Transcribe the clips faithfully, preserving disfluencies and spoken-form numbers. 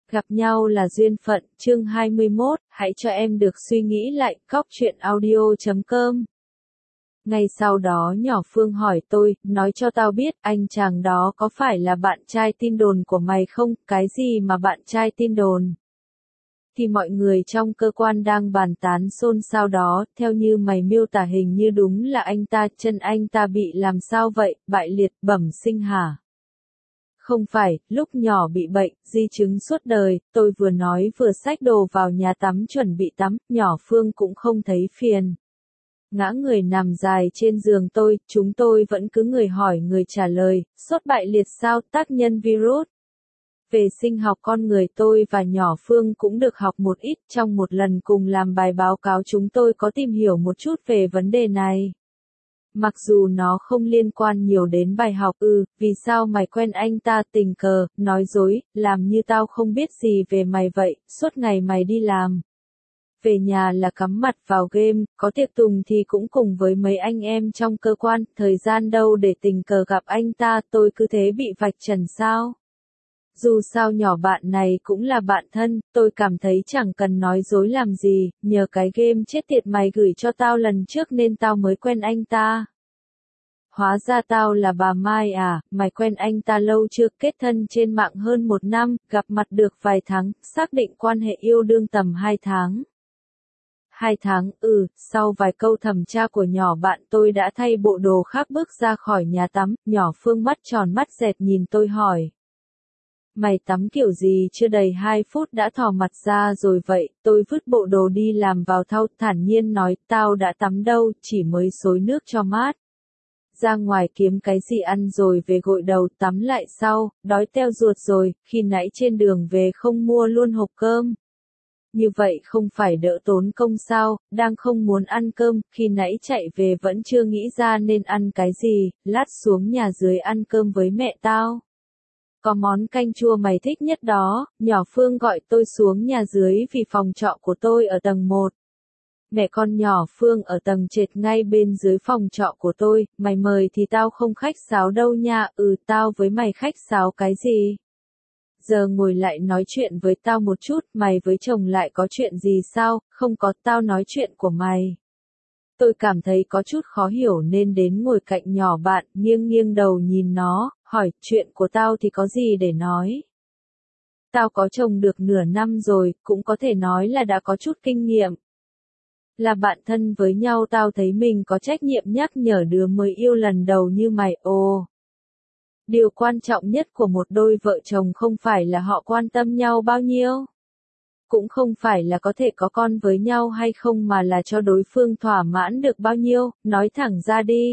Gặp nhau là duyên phận, chương hai mươi mốt, hãy cho em được suy nghĩ lại, cóc truyện audio chấm com. Ngay sau đó nhỏ Phương hỏi tôi, nói cho tao biết, anh chàng đó có phải là bạn trai tin đồn của mày không, cái gì mà bạn trai tin đồn? Thì mọi người trong cơ quan đang bàn tán xôn xao đó, theo như mày miêu tả hình như đúng là anh ta, chân anh ta bị làm sao vậy, bại liệt, bẩm sinh hả? Không phải, lúc nhỏ bị bệnh, di chứng suốt đời, tôi vừa nói vừa xách đồ vào nhà tắm chuẩn bị tắm, nhỏ Phương cũng không thấy phiền. Ngã người nằm dài trên giường tôi, chúng tôi vẫn cứ người hỏi người trả lời, sốt bại liệt sao, tác nhân virus. Về sinh học con người tôi và nhỏ Phương cũng được học một ít, trong một lần cùng làm bài báo cáo chúng tôi có tìm hiểu một chút về vấn đề này. Mặc dù nó không liên quan nhiều đến bài học ư, vì sao mày quen anh ta tình cờ, nói dối, làm như tao không biết gì về mày vậy, suốt ngày mày đi làm. Về nhà là cắm mặt vào game, có tiệc tùng thì cũng cùng với mấy anh em trong cơ quan, thời gian đâu để tình cờ gặp anh ta, tôi cứ thế bị vạch trần sao. Dù sao nhỏ bạn này cũng là bạn thân, tôi cảm thấy chẳng cần nói dối làm gì, nhờ cái game chết tiệt mày gửi cho tao lần trước nên tao mới quen anh ta. Hóa ra tao là bà Mai à, mày quen anh ta lâu chưa, kết thân trên mạng hơn một năm, gặp mặt được vài tháng, xác định quan hệ yêu đương tầm hai tháng. Hai tháng, ừ, sau vài câu thẩm tra của nhỏ bạn tôi đã thay bộ đồ khác bước ra khỏi nhà tắm, nhỏ Phương mắt tròn mắt dẹt nhìn tôi hỏi. Mày tắm kiểu gì chưa đầy hai phút đã thò mặt ra rồi vậy, tôi vứt bộ đồ đi làm vào thau, thản nhiên nói, tao đã tắm đâu, chỉ mới xối nước cho mát. Ra ngoài kiếm cái gì ăn rồi về gội đầu tắm lại sau, đói teo ruột rồi, khi nãy trên đường về không mua luôn hộp cơm. Như vậy không phải đỡ tốn công sao, đang không muốn ăn cơm, khi nãy chạy về vẫn chưa nghĩ ra nên ăn cái gì, lát xuống nhà dưới ăn cơm với mẹ tao. Có món canh chua mày thích nhất đó, nhỏ Phương gọi tôi xuống nhà dưới vì phòng trọ của tôi ở tầng một. Mẹ con nhỏ Phương ở tầng trệt ngay bên dưới phòng trọ của tôi, mày mời thì tao không khách sáo đâu nha, ừ tao với mày khách sáo cái gì? Giờ ngồi lại nói chuyện với tao một chút, mày với chồng lại có chuyện gì sao, không có, tao nói chuyện của mày. Tôi cảm thấy có chút khó hiểu nên đến ngồi cạnh nhỏ bạn, nghiêng nghiêng đầu nhìn nó, hỏi, chuyện của tao thì có gì để nói. Tao có chồng được nửa năm rồi, cũng có thể nói là đã có chút kinh nghiệm. Là bạn thân với nhau tao thấy mình có trách nhiệm nhắc nhở đứa mới yêu lần đầu như mày, ồ. Điều quan trọng nhất của một đôi vợ chồng không phải là họ quan tâm nhau bao nhiêu. Cũng không phải là có thể có con với nhau hay không mà là cho đối phương thỏa mãn được bao nhiêu, nói thẳng ra đi.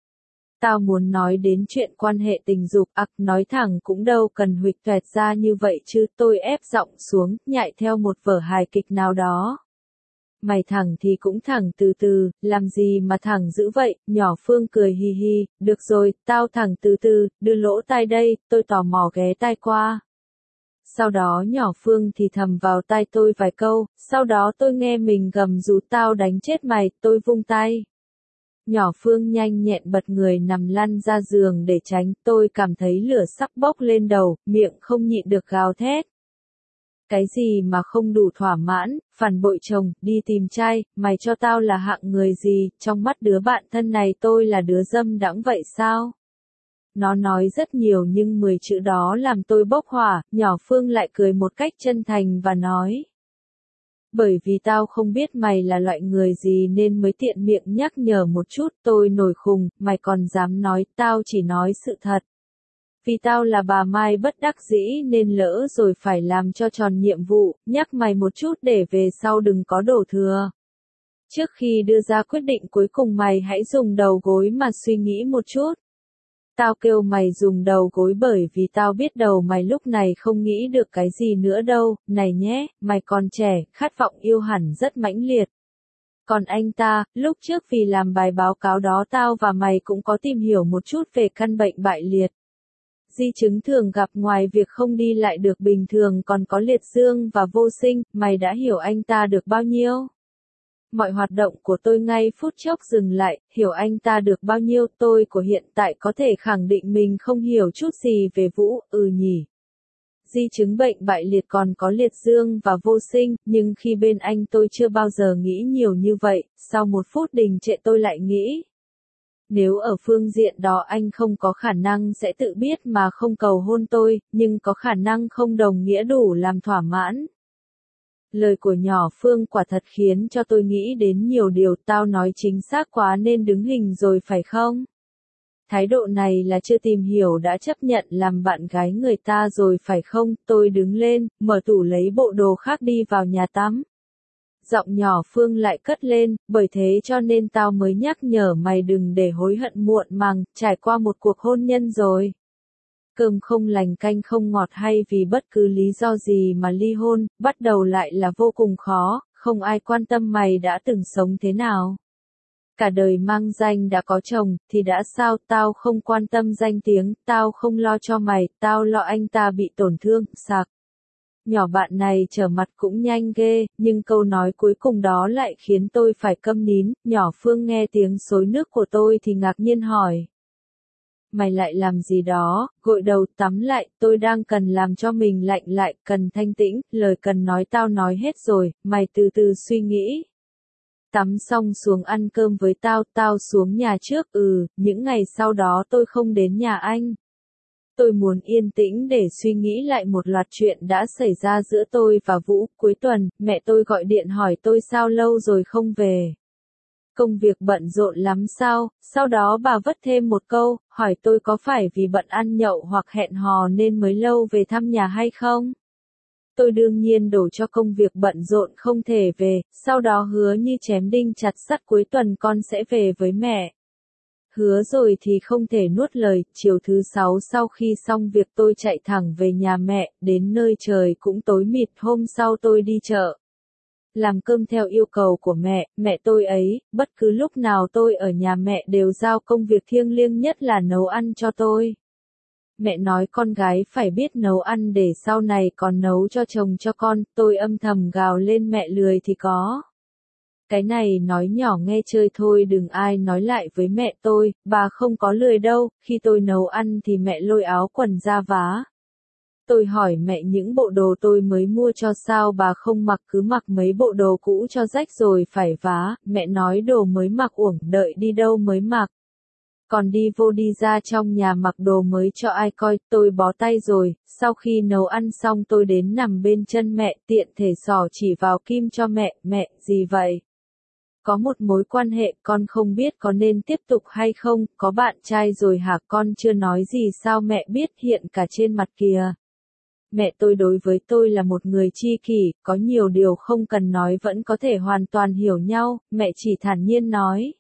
Tao muốn nói đến chuyện quan hệ tình dục, ặc nói thẳng cũng đâu cần huỵch toẹt ra như vậy chứ, tôi ép giọng xuống, nhại theo một vở hài kịch nào đó. Mày thẳng thì cũng thẳng từ từ, làm gì mà thẳng dữ vậy, nhỏ Phương cười hì hì, được rồi, tao thẳng từ từ, đưa lỗ tai đây, tôi tò mò ghé tai qua. Sau đó nhỏ Phương thì thầm vào tai tôi vài câu, sau đó tôi nghe mình gầm rú tao đánh chết mày, tôi vung tay. Nhỏ Phương nhanh nhẹn bật người nằm lăn ra giường để tránh, tôi cảm thấy lửa sắp bốc lên đầu, miệng không nhịn được gào thét. Cái gì mà không đủ thỏa mãn, phản bội chồng, đi tìm trai, mày cho tao là hạng người gì, trong mắt đứa bạn thân này tôi là đứa dâm đãng vậy sao? Nó nói rất nhiều nhưng mười chữ đó làm tôi bốc hỏa, nhỏ Phương lại cười một cách chân thành và nói. Bởi vì tao không biết mày là loại người gì nên mới tiện miệng nhắc nhở một chút, tôi nổi khùng, mày còn dám nói, tao chỉ nói sự thật. Vì tao là bà Mai bất đắc dĩ nên lỡ rồi phải làm cho tròn nhiệm vụ, nhắc mày một chút để về sau đừng có đổ thừa. Trước khi đưa ra quyết định cuối cùng mày hãy dùng đầu gối mà suy nghĩ một chút. Tao kêu mày dùng đầu gối bởi vì tao biết đầu mày lúc này không nghĩ được cái gì nữa đâu, này nhé, mày còn trẻ, khát vọng yêu hẳn rất mãnh liệt. Còn anh ta, lúc trước vì làm bài báo cáo đó tao và mày cũng có tìm hiểu một chút về căn bệnh bại liệt. Di chứng thường gặp ngoài việc không đi lại được bình thường còn có liệt dương và vô sinh, mày đã hiểu anh ta được bao nhiêu? Mọi hoạt động của tôi ngay phút chốc dừng lại, hiểu anh ta được bao nhiêu, tôi của hiện tại có thể khẳng định mình không hiểu chút gì về Vũ, ừ nhỉ. di chứng bệnh bại liệt còn có liệt dương và vô sinh, nhưng khi bên anh tôi chưa bao giờ nghĩ nhiều như vậy, sau một phút đình trệ tôi lại nghĩ. Nếu ở phương diện đó anh không có khả năng sẽ tự biết mà không cầu hôn tôi, nhưng có khả năng không đồng nghĩa đủ làm thỏa mãn. Lời của nhỏ Phương quả thật khiến cho tôi nghĩ đến nhiều điều, tao nói chính xác quá nên đứng hình rồi phải không? Thái độ này là chưa tìm hiểu đã chấp nhận làm bạn gái người ta rồi phải không? Tôi đứng lên, mở tủ lấy bộ đồ khác đi vào nhà tắm. Giọng nhỏ Phương lại cất lên, bởi thế cho nên tao mới nhắc nhở mày đừng để hối hận muộn màng, trải qua một cuộc hôn nhân rồi. Cơm không lành canh không ngọt hay vì bất cứ lý do gì mà ly hôn, bắt đầu lại là vô cùng khó, không ai quan tâm mày đã từng sống thế nào. Cả đời mang danh đã có chồng, thì đã sao, tao không quan tâm danh tiếng, tao không lo cho mày, tao lo anh ta bị tổn thương, sạc. Nhỏ bạn này trở mặt cũng nhanh ghê, nhưng câu nói cuối cùng đó lại khiến tôi phải câm nín, nhỏ Phương nghe tiếng xối nước của tôi thì ngạc nhiên hỏi. Mày lại làm gì đó, gội đầu tắm lại, tôi đang cần làm cho mình lạnh lại, cần thanh tĩnh, lời cần nói tao nói hết rồi, mày từ từ suy nghĩ. Tắm xong xuống ăn cơm với tao, tao xuống nhà trước, ừ, những ngày sau đó tôi không đến nhà anh. Tôi muốn yên tĩnh để suy nghĩ lại một loạt chuyện đã xảy ra giữa tôi và Vũ. Cuối tuần, mẹ tôi gọi điện hỏi tôi sao lâu rồi không về. Công việc bận rộn lắm sao? Sau đó bà vất thêm một câu, hỏi tôi có phải vì bận ăn nhậu hoặc hẹn hò nên mới lâu về thăm nhà hay không? Tôi đương nhiên đổ cho công việc bận rộn không thể về, sau đó hứa như chém đinh chặt sắt cuối tuần con sẽ về với mẹ. Hứa rồi thì không thể nuốt lời, chiều thứ sáu sau khi xong việc tôi chạy thẳng về nhà mẹ, đến nơi trời cũng tối mịt, hôm sau tôi đi chợ. Làm cơm theo yêu cầu của mẹ, mẹ tôi ấy, bất cứ lúc nào tôi ở nhà mẹ đều giao công việc thiêng liêng nhất là nấu ăn cho tôi. Mẹ nói con gái phải biết nấu ăn để sau này còn nấu cho chồng cho con, tôi âm thầm gào lên mẹ lười thì có. Cái này nói nhỏ nghe chơi thôi đừng ai nói lại với mẹ tôi, bà không có lười đâu, khi tôi nấu ăn thì mẹ lôi áo quần ra vá. Tôi hỏi mẹ những bộ đồ tôi mới mua cho sao bà không mặc cứ mặc mấy bộ đồ cũ cho rách rồi phải vá, mẹ nói đồ mới mặc uổng đợi đi đâu mới mặc. Còn đi vô đi ra trong nhà mặc đồ mới cho ai coi, tôi bó tay rồi, sau khi nấu ăn xong tôi đến nằm bên chân mẹ tiện thể xỏ chỉ vào kim cho mẹ, mẹ, gì vậy? Có một mối quan hệ con không biết có nên tiếp tục hay không, có bạn trai rồi hả con chưa nói gì sao mẹ biết hiện cả trên mặt kìa. Mẹ tôi đối với tôi là một người tri kỷ, có nhiều điều không cần nói vẫn có thể hoàn toàn hiểu nhau, mẹ chỉ thản nhiên nói.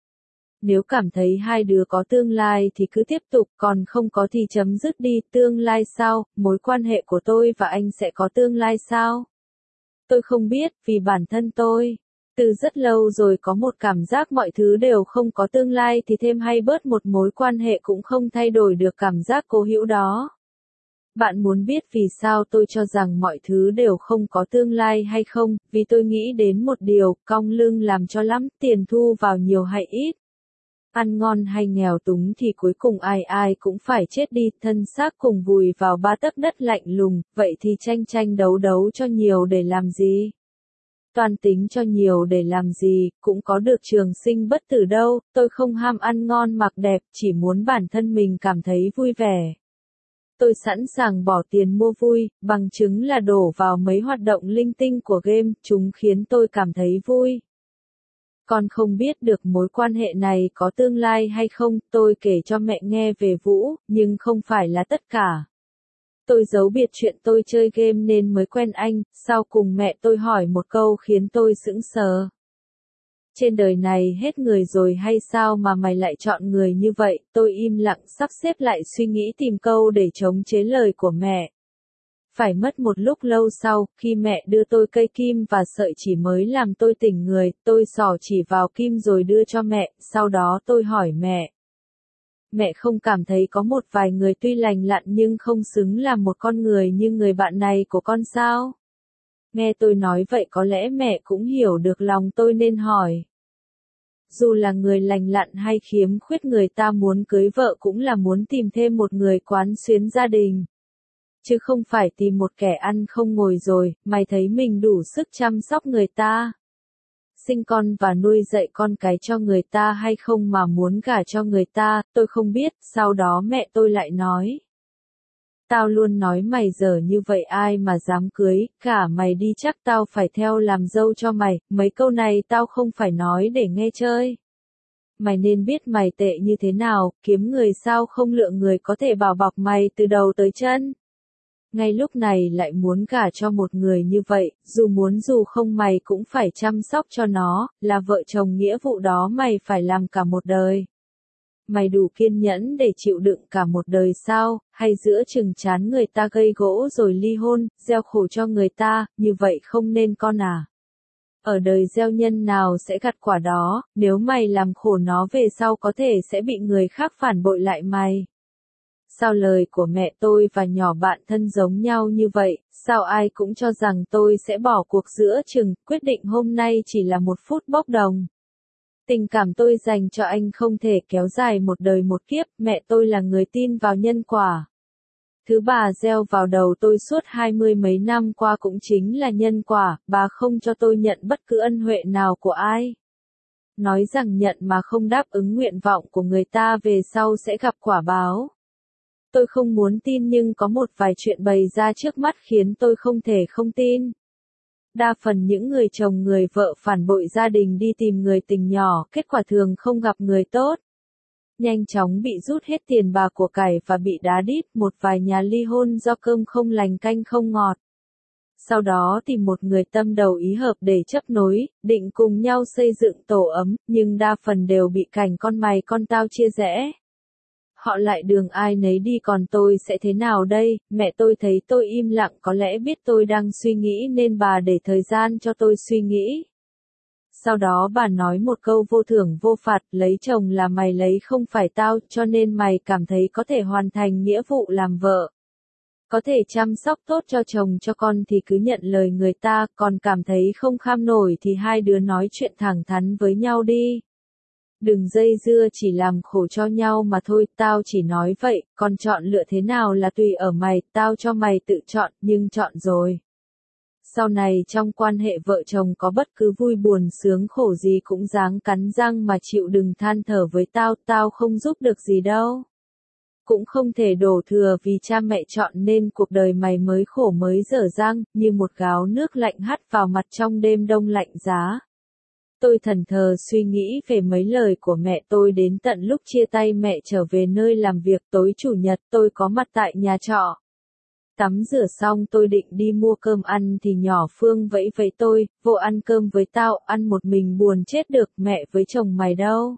Nếu cảm thấy hai đứa có tương lai thì cứ tiếp tục, còn không có thì chấm dứt đi, tương lai sao, mối quan hệ của tôi và anh sẽ có tương lai sao? Tôi không biết, vì bản thân tôi. Từ rất lâu rồi có một cảm giác mọi thứ đều không có tương lai thì thêm hay bớt một mối quan hệ cũng không thay đổi được cảm giác cố hữu đó. Bạn muốn biết vì sao tôi cho rằng mọi thứ đều không có tương lai hay không? Vì tôi nghĩ đến một điều, cong lưng làm cho lắm, tiền thu vào nhiều hay ít. Ăn ngon hay nghèo túng thì cuối cùng ai ai cũng phải chết đi, thân xác cùng vùi vào ba tấc đất lạnh lùng, vậy thì tranh tranh đấu đấu cho nhiều để làm gì? Toan tính cho nhiều để làm gì, cũng có được trường sinh bất tử đâu, tôi không ham ăn ngon mặc đẹp, chỉ muốn bản thân mình cảm thấy vui vẻ. Tôi sẵn sàng bỏ tiền mua vui, bằng chứng là đổ vào mấy hoạt động linh tinh của game, chúng khiến tôi cảm thấy vui. Con không biết được mối quan hệ này có tương lai hay không, tôi kể cho mẹ nghe về Vũ, nhưng không phải là tất cả. Tôi giấu biệt chuyện tôi chơi game nên mới quen anh, sau cùng mẹ tôi hỏi một câu khiến tôi sững sờ. Trên đời này hết người rồi hay sao mà mày lại chọn người như vậy, tôi im lặng sắp xếp lại suy nghĩ tìm câu để chống chế lời của mẹ. Phải mất một lúc lâu sau, khi mẹ đưa tôi cây kim và sợi chỉ mới làm tôi tỉnh người, tôi xỏ chỉ vào kim rồi đưa cho mẹ, sau đó tôi hỏi mẹ. Mẹ không cảm thấy có một vài người tuy lành lặn nhưng không xứng là một con người như người bạn này của con sao? Nghe tôi nói vậy có lẽ mẹ cũng hiểu được lòng tôi nên hỏi. Dù là người lành lặn hay khiếm khuyết người ta muốn cưới vợ cũng là muốn tìm thêm một người quán xuyến gia đình. chứ không phải tìm một kẻ ăn không ngồi rồi, mày thấy mình đủ sức chăm sóc người ta, sinh con và nuôi dạy con cái cho người ta hay không mà muốn gả cho người ta, tôi không biết, sau đó mẹ tôi lại nói. Tao luôn nói mày dở như vậy ai mà dám cưới, cả mày đi chắc tao phải theo làm dâu cho mày, mấy câu này tao không phải nói để nghe chơi. Mày nên biết mày tệ như thế nào, kiếm người sao không lựa người có thể bảo bọc mày từ đầu tới chân. Ngay lúc này lại muốn gả cho một người như vậy, dù muốn dù không mày cũng phải chăm sóc cho nó, là vợ chồng nghĩa vụ đó mày phải làm cả một đời. Mày đủ kiên nhẫn để chịu đựng cả một đời sao, hay giữa chừng chán người ta gây gỗ rồi ly hôn, gieo khổ cho người ta, như vậy không nên con à. Ở đời gieo nhân nào sẽ gặt quả đó, nếu mày làm khổ nó về sau có thể sẽ bị người khác phản bội lại mày. Sao lời của mẹ tôi và nhỏ bạn thân giống nhau như vậy, sao ai cũng cho rằng tôi sẽ bỏ cuộc giữa chừng, quyết định hôm nay chỉ là một phút bốc đồng. Tình cảm tôi dành cho anh không thể kéo dài một đời một kiếp, mẹ tôi là người tin vào nhân quả. Thứ bà gieo vào đầu tôi suốt hai mươi mấy năm qua cũng chính là nhân quả, bà không cho tôi nhận bất cứ ân huệ nào của ai. Nói rằng nhận mà không đáp ứng nguyện vọng của người ta về sau sẽ gặp quả báo. Tôi không muốn tin nhưng có một vài chuyện bày ra trước mắt khiến tôi không thể không tin. Đa phần những người chồng người vợ phản bội gia đình đi tìm người tình nhỏ, kết quả thường không gặp người tốt. Nhanh chóng bị rút hết tiền bạc của cải và bị đá đít, một vài nhà ly hôn do cơm không lành canh không ngọt. Sau đó tìm một người tâm đầu ý hợp để chấp nối, định cùng nhau xây dựng tổ ấm, nhưng đa phần đều bị cảnh con mày con tao chia rẽ. Họ lại đường ai nấy đi còn tôi sẽ thế nào đây, mẹ tôi thấy tôi im lặng có lẽ biết tôi đang suy nghĩ nên bà để thời gian cho tôi suy nghĩ. Sau đó bà nói một câu vô thưởng vô phạt, lấy chồng là mày lấy không phải tao, cho nên mày cảm thấy có thể hoàn thành nghĩa vụ làm vợ. Có thể chăm sóc tốt cho chồng cho con thì cứ nhận lời người ta, còn cảm thấy không kham nổi thì hai đứa nói chuyện thẳng thắn với nhau đi. Đừng dây dưa chỉ làm khổ cho nhau mà thôi, tao chỉ nói vậy, còn chọn lựa thế nào là tùy ở mày, tao cho mày tự chọn, nhưng chọn rồi. Sau này trong quan hệ vợ chồng có bất cứ vui buồn sướng khổ gì cũng ráng cắn răng mà chịu đừng than thở với tao, tao không giúp được gì đâu. Cũng không thể đổ thừa vì cha mẹ chọn nên cuộc đời mày mới khổ mới dở dang, như một gáo nước lạnh hắt vào mặt trong đêm đông lạnh giá. Tôi thẫn thờ suy nghĩ về mấy lời của mẹ tôi đến tận lúc chia tay mẹ trở về nơi làm việc tối chủ nhật tôi có mặt tại nhà trọ. Tắm rửa xong tôi định đi mua cơm ăn thì nhỏ Phương vẫy vẫy tôi, vô ăn cơm với tao, ăn một mình buồn chết được, mẹ với chồng mày đâu?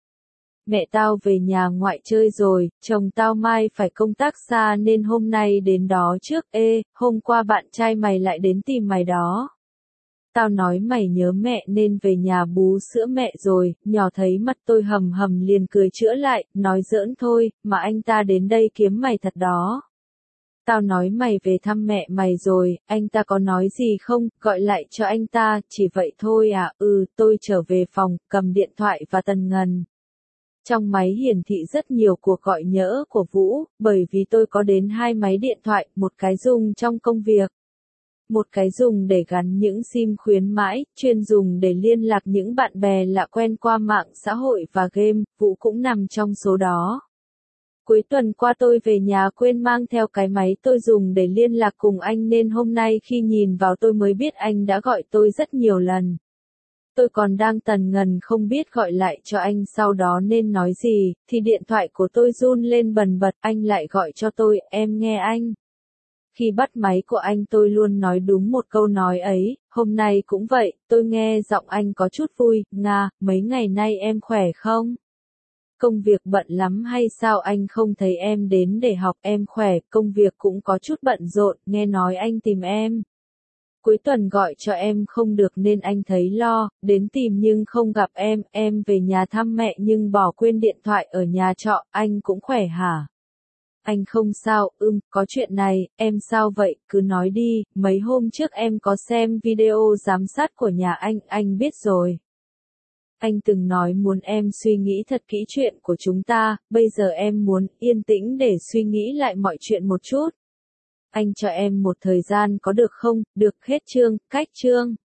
Mẹ tao về nhà ngoại chơi rồi, chồng tao mai phải công tác xa nên hôm nay đến đó trước, ê, hôm qua bạn trai mày lại đến tìm mày đó. Tao nói mày nhớ mẹ nên về nhà bú sữa mẹ rồi, nhỏ thấy mặt tôi hầm hầm liền cười chữa lại, nói giỡn thôi, mà anh ta đến đây kiếm mày thật đó. Tao nói mày về thăm mẹ mày rồi, anh ta có nói gì không, gọi lại cho anh ta, chỉ vậy thôi à, ừ, tôi trở về phòng, cầm điện thoại và tần ngần. Trong máy hiển thị rất nhiều cuộc gọi nhỡ của Vũ, bởi vì tôi có đến hai máy điện thoại, một cái dùng trong công việc. Một cái dùng để gắn những sim khuyến mãi, chuyên dùng để liên lạc những bạn bè lạ quen qua mạng xã hội và game, Vũ cũng nằm trong số đó. Cuối tuần qua tôi về nhà quên mang theo cái máy tôi dùng để liên lạc cùng anh nên hôm nay khi nhìn vào tôi mới biết anh đã gọi tôi rất nhiều lần. Tôi còn đang tần ngần không biết gọi lại cho anh sau đó nên nói gì, thì điện thoại của tôi run lên bần bật, anh lại gọi cho tôi, em nghe anh. Khi bắt máy của anh tôi luôn nói đúng một câu nói ấy, hôm nay cũng vậy, tôi nghe giọng anh có chút vui, Nga, mấy ngày nay em khỏe không? Công việc bận lắm hay sao anh không thấy em đến để học, em khỏe, công việc cũng có chút bận rộn, nghe nói anh tìm em. Cuối tuần gọi cho em không được nên anh thấy lo, đến tìm nhưng không gặp em, em về nhà thăm mẹ nhưng bỏ quên điện thoại ở nhà trọ, anh cũng khỏe hả? Anh không sao, ưm, có chuyện này, em sao vậy, cứ nói đi, mấy hôm trước em có xem video giám sát của nhà anh, anh biết rồi. Anh từng nói muốn em suy nghĩ thật kỹ chuyện của chúng ta, bây giờ em muốn yên tĩnh để suy nghĩ lại mọi chuyện một chút. anh cho em một thời gian có được không? Được hết chương, cách chương.